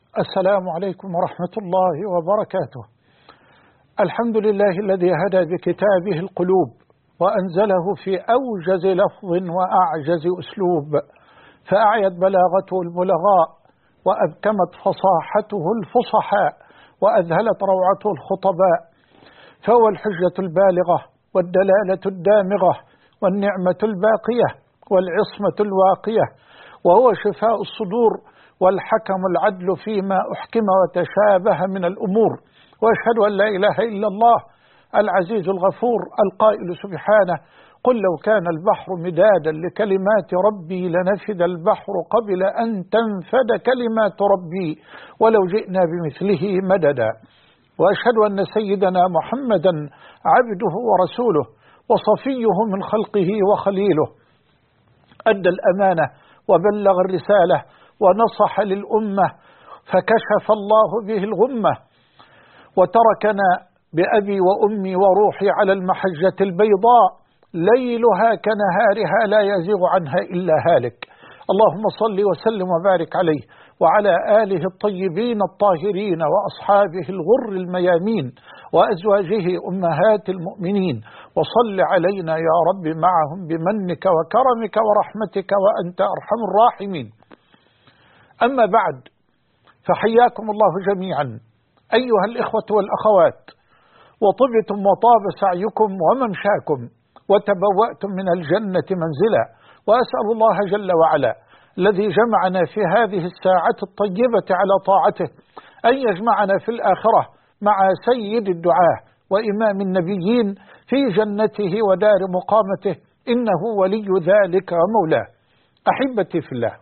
السلام عليكم ورحمة الله وبركاته. الحمد لله الذي هدى بكتابه القلوب وأنزله في أوجز لفظ وأعجز أسلوب، فأعيت بلاغته البلغاء وأبكمت فصاحته الفصحاء وأذهلت روعته الخطباء، فهو الحجة البالغة والدلالة الدامغة والنعمة الباقية والعصمة الواقية، وهو شفاء الصدور والحكم العدل فيما أحكم وتشابه من الأمور. وأشهد أن لا إله إلا الله العزيز الغفور القائل سبحانه: قل لو كان البحر مدادا لكلمات ربي لنفد البحر قبل أن تنفد كلمات ربي ولو جئنا بمثله مددا. وأشهد أن سيدنا محمدا عبده ورسوله وصفيه من خلقه وخليله، أدى الأمانة وبلغ الرسالة ونصح للأمة فكشف الله به الغمة، وتركنا بأبي وأمي وروحي على المحجة البيضاء ليلها كنهارها لا يزيغ عنها إلا هالك. اللهم صل وسلم وبارك عليه وعلى آله الطيبين الطاهرين وأصحابه الغر الميامين وأزواجه أمهات المؤمنين، وصل علينا يا رب معهم بمنك وكرمك ورحمتك وأنت أرحم الراحمين. أما بعد، فحياكم الله جميعا أيها الإخوة والأخوات، وطبتم وطاب سعيكم وممشاكم وتبوأتم من الجنة منزلا، وأسأل الله جل وعلا الذي جمعنا في هذه الساعة الطيبة على طاعته أن يجمعنا في الآخرة مع سيد الدعاة وإمام النبيين في جنته ودار مقامته، إنه ولي ذلك ومولاه. أحبتي في الله،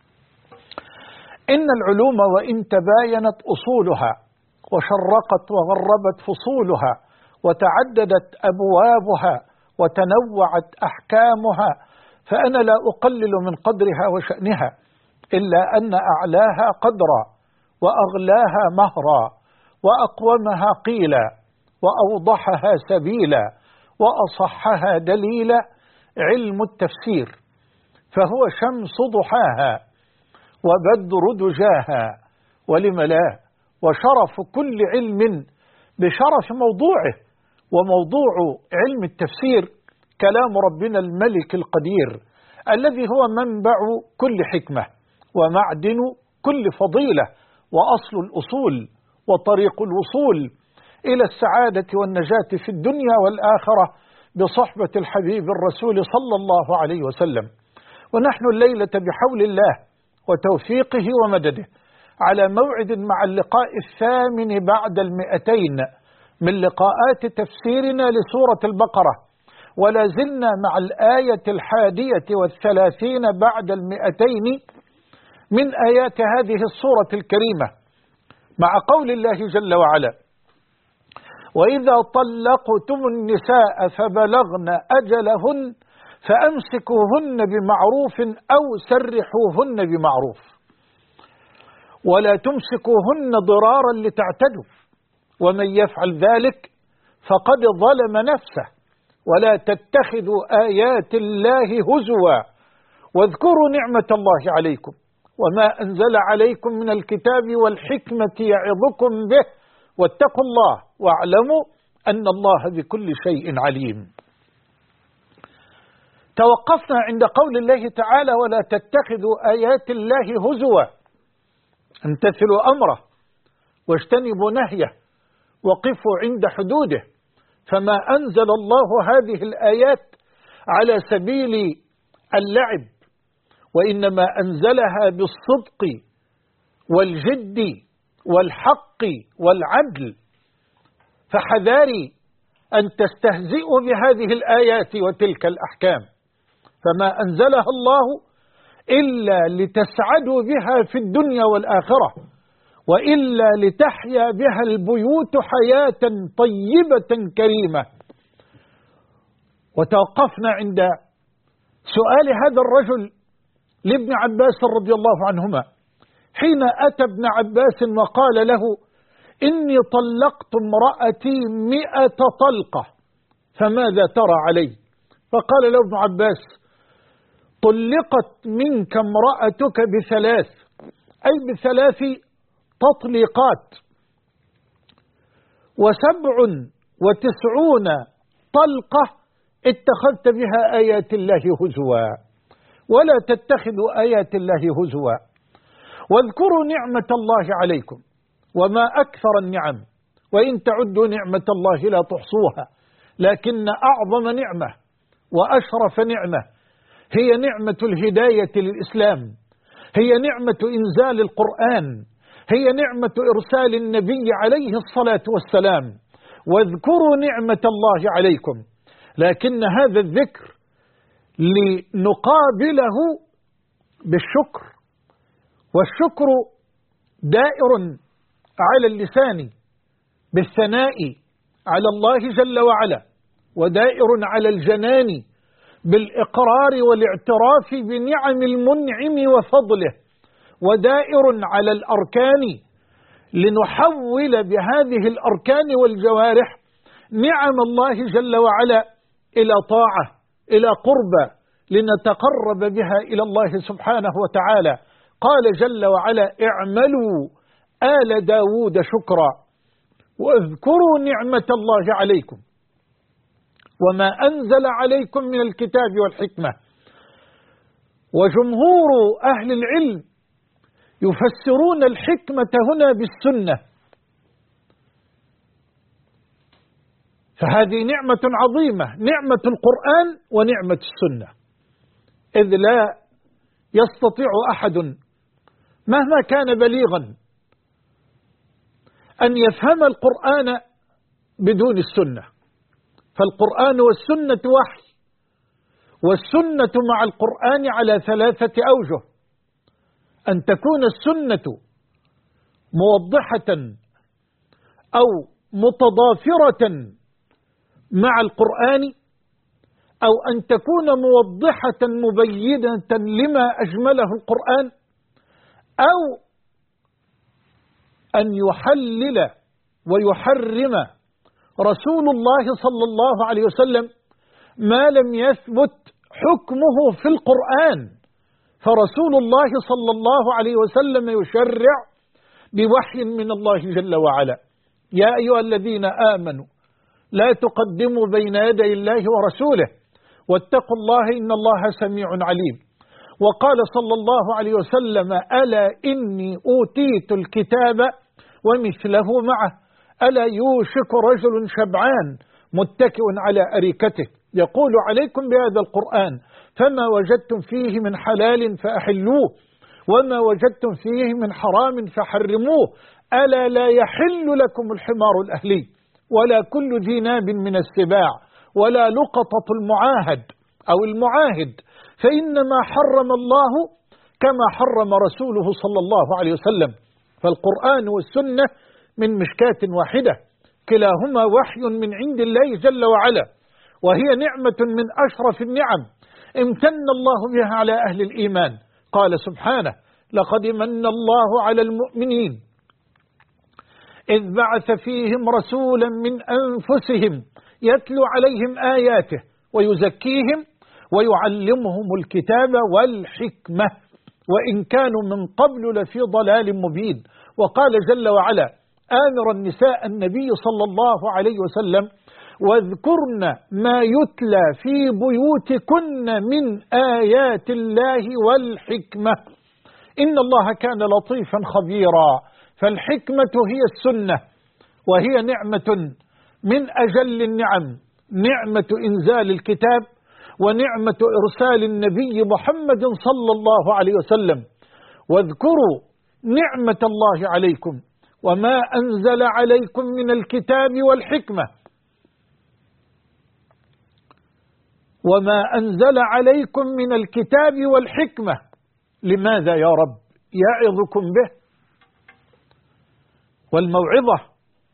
إن العلوم وإن تباينت أصولها وشرقت وغربت فصولها وتعددت أبوابها وتنوعت أحكامها، فأنا لا أقلل من قدرها وشأنها، إلا أن أعلاها قدرا وأغلاها مهرا وأقومها قيلا وأوضحها سبيلا وأصحها دليلا علم التفسير، فهو شمس ضحاها وبدر دجاها، ولم لا، وشرف كل علم بشرف موضوعه. وموضوع علم التفسير كلام ربنا الملك القدير الذي هو منبع كل حكمة ومعدن كل فضيلة وأصل الأصول وطريق الوصول إلى السعادة والنجاة في الدنيا والآخرة بصحبة الحبيب الرسول صلى الله عليه وسلم. ونحن الليلة بحول الله وتوفيقه ومدده على موعد مع اللقاء الثامن بعد 200 من لقاءات تفسيرنا لسورة البقرة، ولا زلنا مع الآية 31 بعد 200 من آيات هذه السورة الكريمة، مع قول الله جل وعلا: وإذا طلقتم النساء فبلغن أجلهن فأمسكوهن بمعروف أو سرحوهن بمعروف ولا تمسكوهن ضرارا لتعتدوا، ومن يفعل ذلك فقد ظلم نفسه، ولا تتخذوا آيات الله هزوا واذكروا نعمة الله عليكم وما أنزل عليكم من الكتاب والحكمة يعظكم به واتقوا الله واعلموا أن الله بكل شيء عليم. توقفنا عند قول الله تعالى: ولا تتخذوا آيات الله هزوا، امتثلوا أمره واجتنبوا نهيه وقفوا عند حدوده. فما أنزل الله هذه الآيات على سبيل اللعب، وإنما أنزلها بالصدق والجد والحق والعدل، فحذاري أن تستهزئوا بهذه الآيات وتلك الأحكام، فما أنزلها الله إلا لتسعدوا بها في الدنيا والآخرة، وإلا لتحيا بها البيوت حياة طيبة كريمة. وتوقفنا عند سؤال هذا الرجل لابن عباس رضي الله عنهما حين أتى ابن عباس وقال له: إني طلقت امرأتي 100 طلقة فماذا ترى علي؟ فقال له ابن عباس: طلقت منك امرأتك ب3، أي ب3 تطليقات، 97 طلقة اتخذت بها آيات الله هزوا، ولا تتخذوا آيات الله هزوا. واذكروا نعمة الله عليكم وما أكثر النعم، وإن تعدوا نعمة الله لا تحصوها، لكن أعظم نعمة وأشرف نعمة هي نعمة الهداية للإسلام، هي نعمة إنزال القرآن، هي نعمة إرسال النبي عليه الصلاة والسلام. واذكروا نعمة الله عليكم، لكن هذا الذكر لنقابله بالشكر، والشكر دائر على اللسان بالثناء على الله جل وعلا، ودائر على الجنان بالإقرار والاعتراف بنعم المنعم وفضله، ودائر على الأركان لنحول بهذه الأركان والجوارح نعم الله جل وعلا إلى طاعة، إلى قربة، لنتقرب بها إلى الله سبحانه وتعالى. قال جل وعلا: اعملوا آل داود شكرا واذكروا نعمة الله عليكم وما أنزل عليكم من الكتاب والحكمة. وجمهور أهل العلم يفسرون الحكمة هنا بالسنة، فهذه نعمة عظيمة، نعمة القرآن ونعمة السنة، إذ لا يستطيع أحد مهما كان بليغا أن يفهم القرآن بدون السنة، فالقرآن والسنة وحي، والسنة مع القرآن على 3 أوجه: أن تكون السنة موضحة أو متضافرة مع القرآن، أو أن تكون موضحة مبينة لما أجمله القرآن، أو أن يحلل ويحرم رسول الله صلى الله عليه وسلم ما لم يثبت حكمه في القرآن، فرسول الله صلى الله عليه وسلم يشرع بوحي من الله جل وعلا. يا أيها الذين آمنوا لا تقدموا بين يدي الله ورسوله واتقوا الله إن الله سميع عليم. وقال صلى الله عليه وسلم: ألا إني أوتيت الكتاب ومثله معه، ألا يوشك رجل شبعان متكئ على أريكته يقول: عليكم بهذا القرآن فما وجدتم فيه من حلال فأحلوه وما وجدتم فيه من حرام فحرموه، ألا لا يحل لكم الحمار الأهلي ولا كل ذي ناب من السباع ولا لقطة المعاهد أو المعاهد، فإنما حرم الله كما حرم رسوله صلى الله عليه وسلم. فالقرآن والسنة من مشكاة واحدة، كلاهما وحي من عند الله جل وعلا، وهي نعمة من أشرف النعم امتن الله بها على أهل الإيمان. قال سبحانه: لقد من الله على المؤمنين إذ بعث فيهم رسولا من أنفسهم يتلو عليهم آياته ويزكيهم ويعلمهم الكتاب والحكمة وإن كانوا من قبل لفي ضلال مبين. وقال جل وعلا آمر النساء النبي صلى الله عليه وسلم: واذكرن ما يتلى في بيوتكن من آيات الله والحكمة إن الله كان لطيفا خبيرا. فالحكمة هي السنة، وهي نعمة من أجل النعم، نعمة إنزال الكتاب ونعمة إرسال النبي محمد صلى الله عليه وسلم. واذكروا نعمة الله عليكم وما أنزل عليكم من الكتاب والحكمة. وما أنزل عليكم من الكتاب والحكمة، لماذا يا رب؟ يعظكم به. والموعظة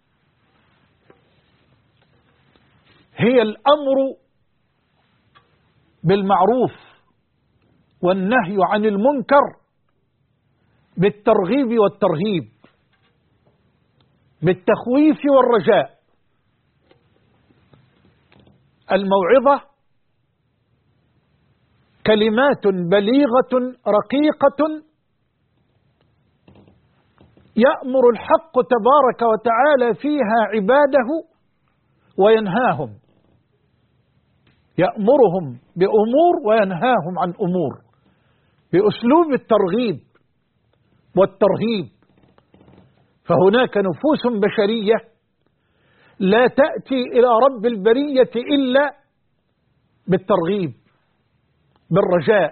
هي الأمر بالمعروف والنهي عن المنكر بالترغيب والترهيب، بالتخويف والرجاء. الموعظة كلمات بليغة رقيقة يأمر الحق تبارك وتعالى فيها عباده وينهاهم، يأمرهم بأمور وينهاهم عن أمور بأسلوب الترغيب والترهيب. فهناك نفوس بشرية لا تأتي إلى رب البرية إلا بالترغيب بالرجاء،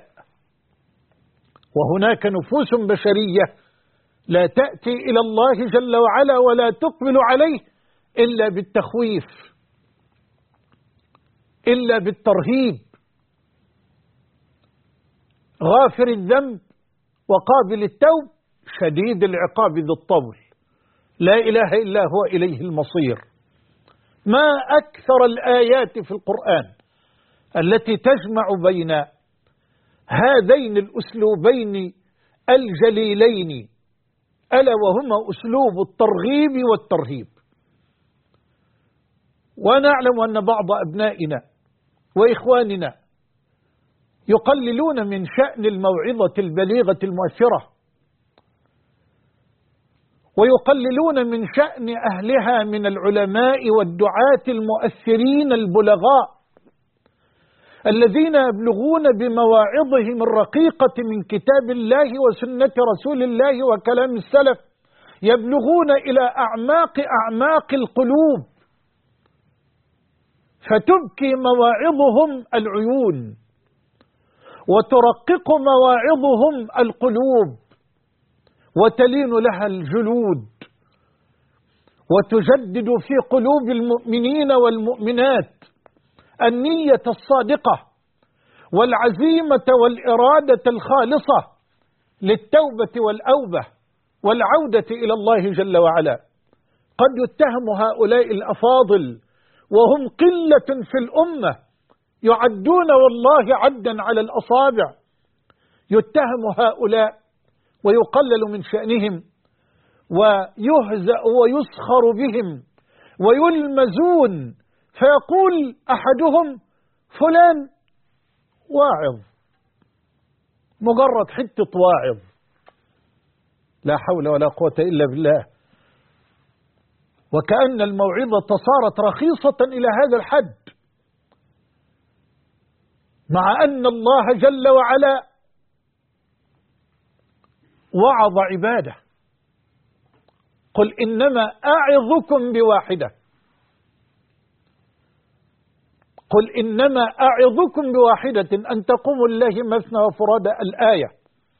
وهناك نفوس بشرية لا تأتي إلى الله جل وعلا ولا تقبل عليه إلا بالتخويف، إلا بالترهيب. غافر الذنب وقابل التوب شديد العقاب ذو الطول، لا إله إلا هو إليه المصير. ما أكثر الآيات في القرآن التي تجمع بين هذين الأسلوبين الجليلين، ألا وهما أسلوب الترغيب والترهيب. ونعلم أن بعض أبنائنا وإخواننا يقللون من شأن الموعظة البليغة المؤثرة، ويقللون من شأن أهلها من العلماء والدعاة المؤثرين البلغاء الذين يبلغون بمواعظهم الرقيقة من كتاب الله وسنة رسول الله وكلام السلف، يبلغون إلى أعماق القلوب، فتبكي مواعظهم العيون وترقق مواعظهم القلوب وتلين لها الجلود، وتجدد في قلوب المؤمنين والمؤمنات النية الصادقة والعزيمة والإرادة الخالصة للتوبة والأوبة والعودة إلى الله جل وعلا. قد يتهم هؤلاء الأفاضل وهم قلة في الأمة، يعدون والله عدا على الأصابع، يتهم هؤلاء ويقلل من شأنهم ويهزأ ويسخر بهم ويلمزون، فيقول أحدهم فلان واعظ، مجرد حتة واعظ، لا حول ولا قوة إلا بالله. وكأن الموعظة صارت رخيصة إلى هذا الحد، مع أن الله جل وعلا وعظ عباده. قل إنما أعظكم بواحدة، قل إنما أعظكم بواحدة أن تقوموا لله مثنى وفرادى الآية.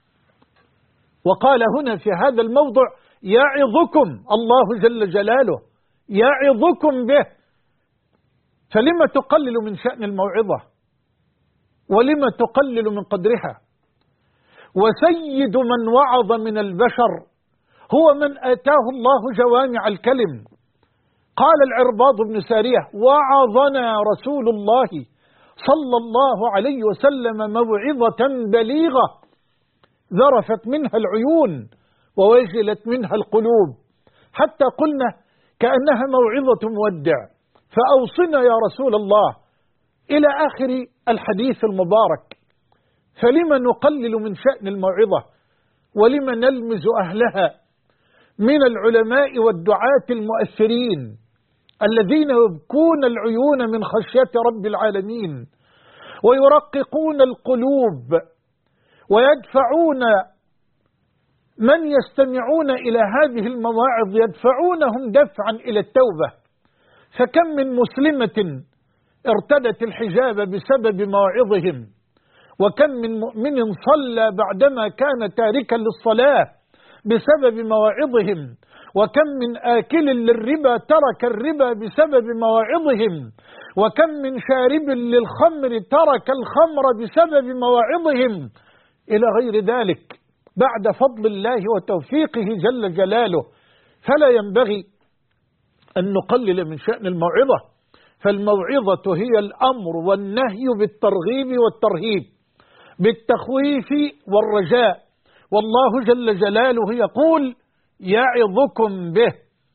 وقال هنا في هذا الموضع يعظكم الله جل جلاله، يعظكم به. فلما تقلل من شأن الموعظة ولما تقلل من قدرها؟ وسيد من وعظ من البشر هو من آتاه الله جوامع الكلم. قال العرباض بن سارية وعظنا رسول الله صلى الله عليه وسلم موعظة بليغة ذرفت منها العيون ووجلت منها القلوب، حتى قلنا كأنها موعظة مودع، فأوصنا يا رسول الله، إلى آخر الحديث المبارك. فلما نقلل من شأن الموعظة ولما نلمز أهلها من العلماء والدعاة المؤثرين الذين يبكون العيون من خشية رب العالمين ويرققون القلوب ويدفعون من يستمعون إلى هذه المواعظ، يدفعونهم دفعا إلى التوبة. فكم من مسلمة ارتدت الحجاب بسبب مواعظهم، وكم من مؤمن صلى بعدما كان تاركا للصلاة بسبب مواعظهم، وكم من آكل للربا ترك الربا بسبب مواعظهم، وكم من شارب للخمر ترك الخمر بسبب مواعظهم، إلى غير ذلك بعد فضل الله وتوفيقه جل جلاله. فلا ينبغي أن نقلل من شأن الموعظة، فالموعظة هي الأمر والنهي بالترغيب والترهيب، بالتخويف والرجاء. والله جل جلاله يقول يعظكم به،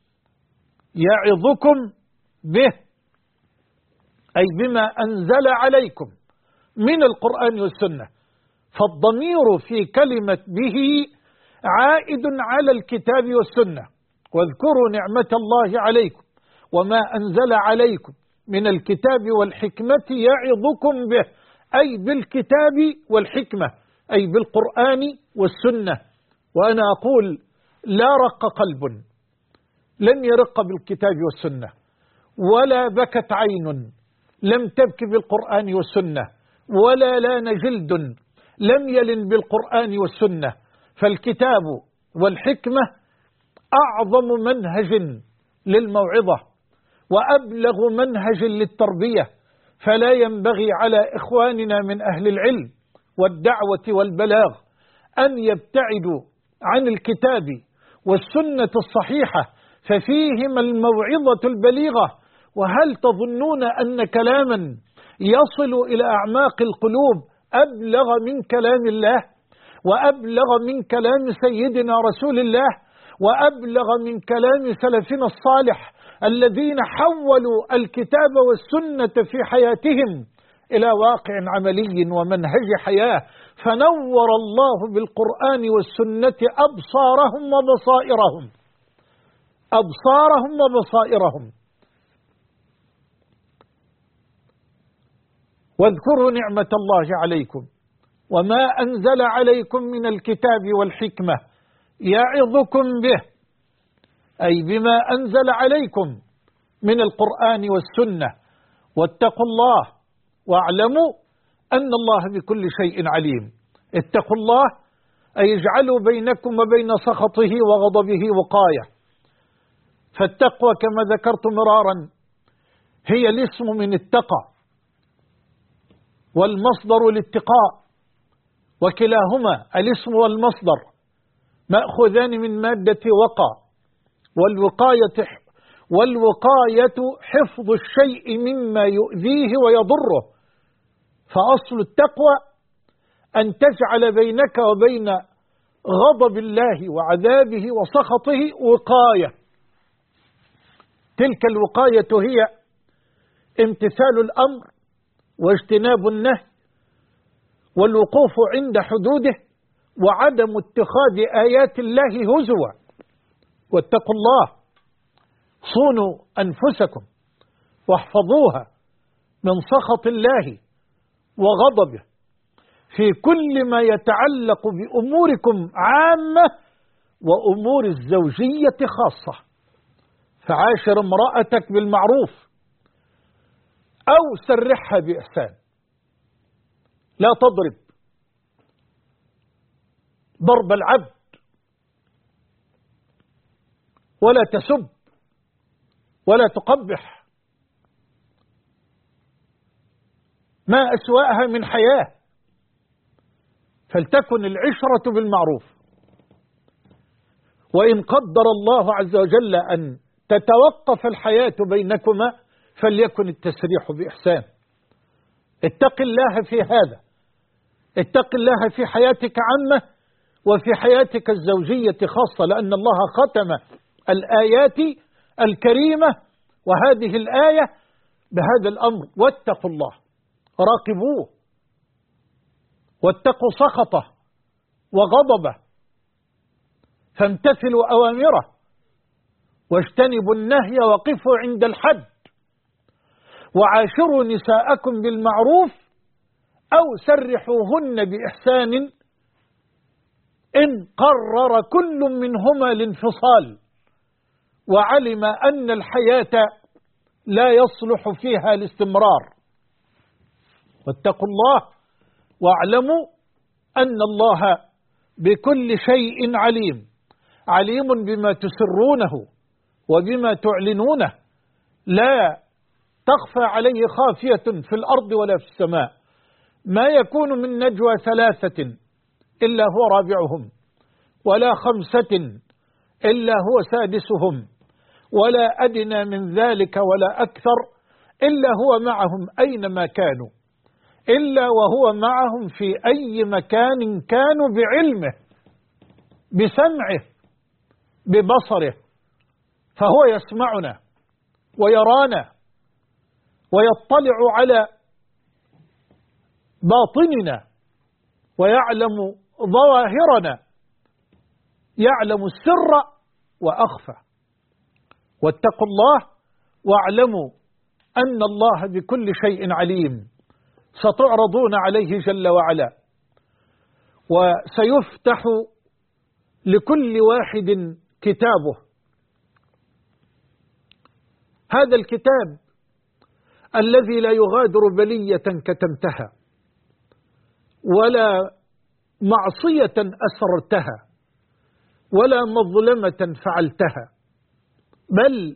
يعظكم به أي بما أنزل عليكم من القرآن والسنة. فالضمير في كلمة به عائد على الكتاب والسنة. واذكروا نعمة الله عليكم وما أنزل عليكم من الكتاب والحكمة يعظكم به، أي بالكتاب والحكمة، أي بالقرآن والسنة. وأنا أقول لا رق قلب لم يرق بالكتاب والسنة، ولا بكت عين لم تبك بالقرآن والسنة، ولا لان جلد لم يلن بالقرآن والسنة. فالكتاب والحكمة أعظم منهج للموعظة وأبلغ منهج للتربية، فلا ينبغي على إخواننا من أهل العلم والدعوة والبلاغ أن يبتعدوا عن الكتاب والسنة الصحيحة، ففيهما الموعظة البليغة. وهل تظنون أن كلاما يصل إلى أعماق القلوب أبلغ من كلام الله، وأبلغ من كلام سيدنا رسول الله، وأبلغ من كلام سلفنا الصالح الذين حولوا الكتاب والسنة في حياتهم إلى واقع عملي ومنهج حياة، فنور الله بالقرآن والسنة أبصارهم وبصائرهم. واذكروا نعمة الله عليكم وما أنزل عليكم من الكتاب والحكمة يعظكم به، أي بما أنزل عليكم من القرآن والسنة. واتقوا الله واعلموا أن الله بكل شيء عليم. اتقوا الله أي اجعلوا بينكم وبين سخطه وغضبه وقاية. فالتقوى كما ذكرت مرارا هي الاسم من اتقى، والمصدر الاتقاء، وكلاهما الاسم والمصدر مأخوذان من مادة وقى، والوقاية حفظ الشيء مما يؤذيه ويضره. فأصل التقوى أن تجعل بينك وبين غضب الله وعذابه وسخطه وقاية. تلك الوقاية هي امتثال الأمر واجتناب النهي والوقوف عند حدوده وعدم اتخاذ آيات الله هزوا. واتقوا الله، صونوا أنفسكم واحفظوها من سخط الله وغضبه في كل ما يتعلق بأموركم عامة وأمور الزوجية خاصة. فعاشر امرأتك بالمعروف أو سرحها بإحسان. لا تضرب ضرب العبد، ولا تسب، ولا تقبح. ما أسوأها من حياة. فلتكن العشرة بالمعروف. وإن قدر الله عز وجل أن تتوقف الحياة بينكما فليكن التسريح بإحسان. اتق الله في هذا، اتق الله في حياتك عامة وفي حياتك الزوجية خاصة، لأن الله ختم الآيات الكريمة وهذه الآية بهذا الأمر: واتقوا الله، راقبوه، واتقوا سخطه وغضبه، فامتثلوا أوامره واجتنبوا النهي وقفوا عند الحد، وعاشروا نساءكم بالمعروف أو سرحوهن بإحسان إن قرر كل منهما الانفصال وعلم أن الحياة لا يصلح فيها الاستمرار. واتقوا الله واعلموا أن الله بكل شيء عليم، عليم بما تسرونه وبما تعلنونه، لا تخفى عليه خافية في الأرض ولا في السماء. ما يكون من نجوى ثلاثة إلا هو رابعهم، ولا خمسة إلا هو سادسهم، ولا أدنى من ذلك ولا أكثر إلا هو معهم أينما كانوا، إلا وهو معهم في أي مكان كانوا، بعلمه، بسمعه، ببصره. فهو يسمعنا ويرانا ويطلع على باطننا ويعلم ظواهرنا. يعلم السر وأخفى. واتقوا الله واعلموا أن الله بكل شيء عليم. ستعرضون عليه جل وعلا، وسيفتح لكل واحد كتابه. هذا الكتاب الذي لا يغادر بلية كتمتها ولا معصية أسررتها ولا مظلمة فعلتها، بل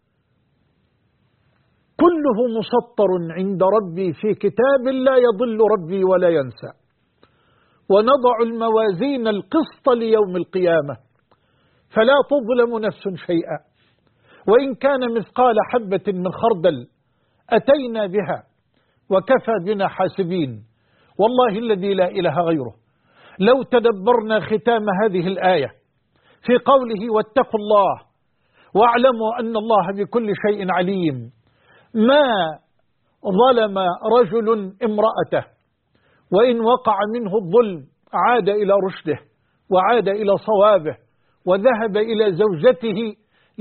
كله مسطر عند ربي في كتاب لا يضل ربي ولا ينسى. ونضع الموازين القسط ليوم القيامة فلا تظلم نفس شيئا، وإن كان مثقال حبة من خردل أتينا بها وكفى بنا حاسبين. والله الذي لا إله غيره، لو تدبرنا ختام هذه الآية في قوله واتقوا الله واعلموا أن الله بكل شيء عليم، ما ظلم رجل امرأته، وإن وقع منه الظلم عاد إلى رشده وعاد إلى صوابه وذهب إلى زوجته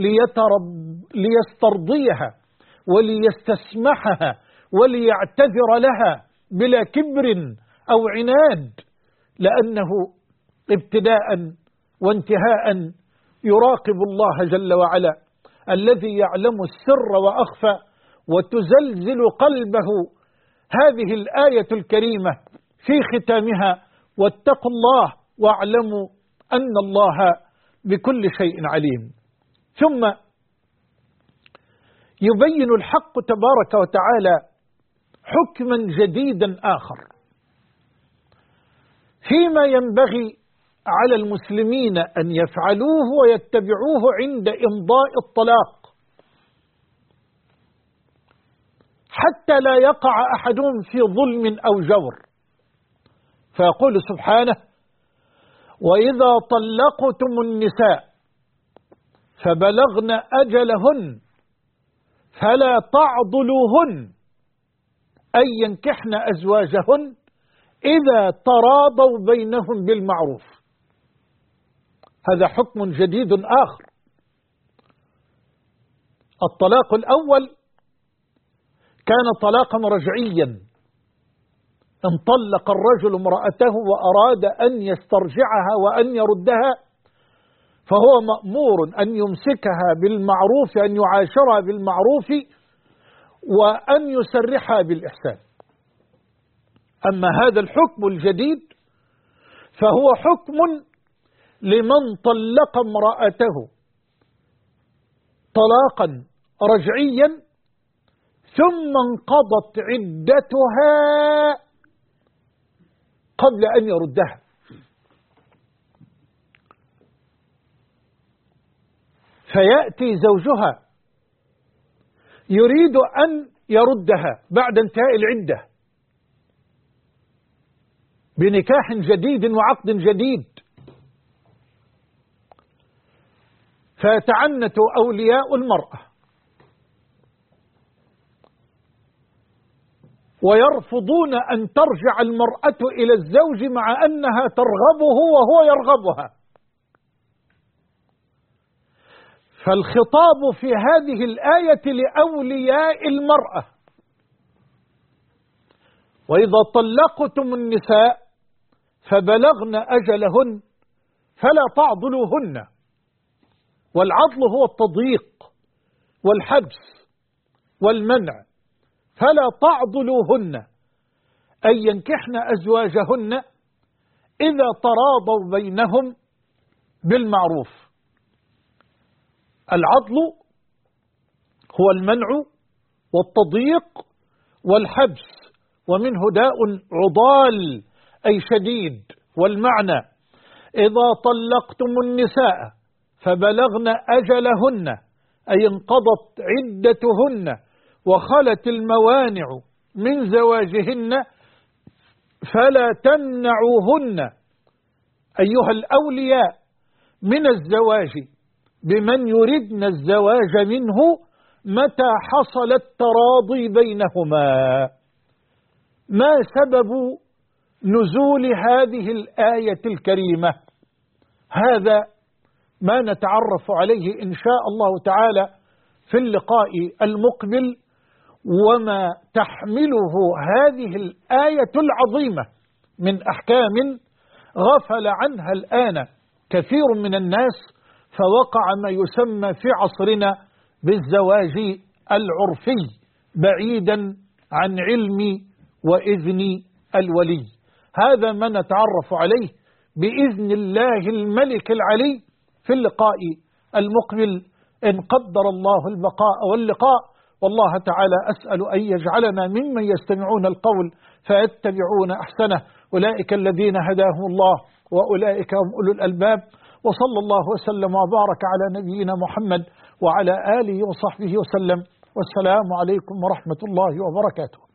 ليسترضيها وليستسمحها وليعتذر لها بلا كبر أو عناد، لأنه ابتداء وانتهاء يراقب الله جل وعلا الذي يعلم السر وأخفى. وتزلزل قلبه هذه الآية الكريمة في ختامها واتقوا الله واعلموا أن الله بكل شيء عليم. ثم يبين الحق تبارك وتعالى حكما جديدا آخر فيما ينبغي على المسلمين أن يفعلوه ويتبعوه عند إمضاء الطلاق، حتى لا يقع أحدهم في ظلم أو جور. فيقول سبحانه وإذا طلقتم النساء فبلغن أجلهن فلا تعضلوهن أن ينكحن أزواجهن إذا تراضوا بينهم بالمعروف. هذا حكم جديد آخر. الطلاق الأول كان طلاقا رجعيا، إن طلق الرجل امرأته وأراد أن يسترجعها وأن يردها فهو مأمور أن يمسكها بالمعروف، أن يعاشرها بالمعروف، وأن يسرحها بالإحسان. أما هذا الحكم الجديد فهو حكم لمن طلق امرأته طلاقا رجعيا ثم انقضت عدتها قبل أن يردها. فيأتي زوجها يريد أن يردها بعد انتهاء العدة بنكاح جديد وعقد جديد، فيتعنت أولياء المرأة ويرفضون أن ترجع المرأة إلى الزوج مع أنها ترغبه وهو يرغبها. فالخطاب في هذه الآية لأولياء المرأة، وإذا طلقتم النساء فبلغن أجلهن فلا تعضلوهن. والعضل هو التضييق والحبس والمنع. فلا تعضلوهن أن ينكحن أزواجهن إذا تراضوا بينهم بالمعروف. العضل هو المنع والتضييق والحبس، ومنه داء عضال أي شديد. والمعنى إذا طلقتم النساء فبلغن أجلهن أي انقضت عدتهن وخلت الموانع من زواجهن فلا تمنعوهن أيها الأولياء من الزواج بمن يردن الزواج منه متى حصل التراضي بينهما. ما سبب نزول هذه الآية الكريمة؟ هذا ما نتعرف عليه إن شاء الله تعالى في اللقاء المقبل، وما تحمله هذه الآية العظيمة من أحكام غفل عنها الآن كثير من الناس، فوقع ما يسمى في عصرنا بالزواج العرفي بعيدا عن علم وإذن الولي. هذا ما نتعرف عليه بإذن الله الملك العلي في اللقاء المقبل إن قدر الله البقاء واللقاء. والله تعالى أسأل أن يجعلنا ممن يستمعون القول فيتبعون أحسنه، أولئك الذين هداهم الله وأولئك هم أولو الألباب. وصلى الله وسلم وبارك على نبينا محمد وعلى آله وصحبه وسلم، والسلام عليكم ورحمة الله وبركاته.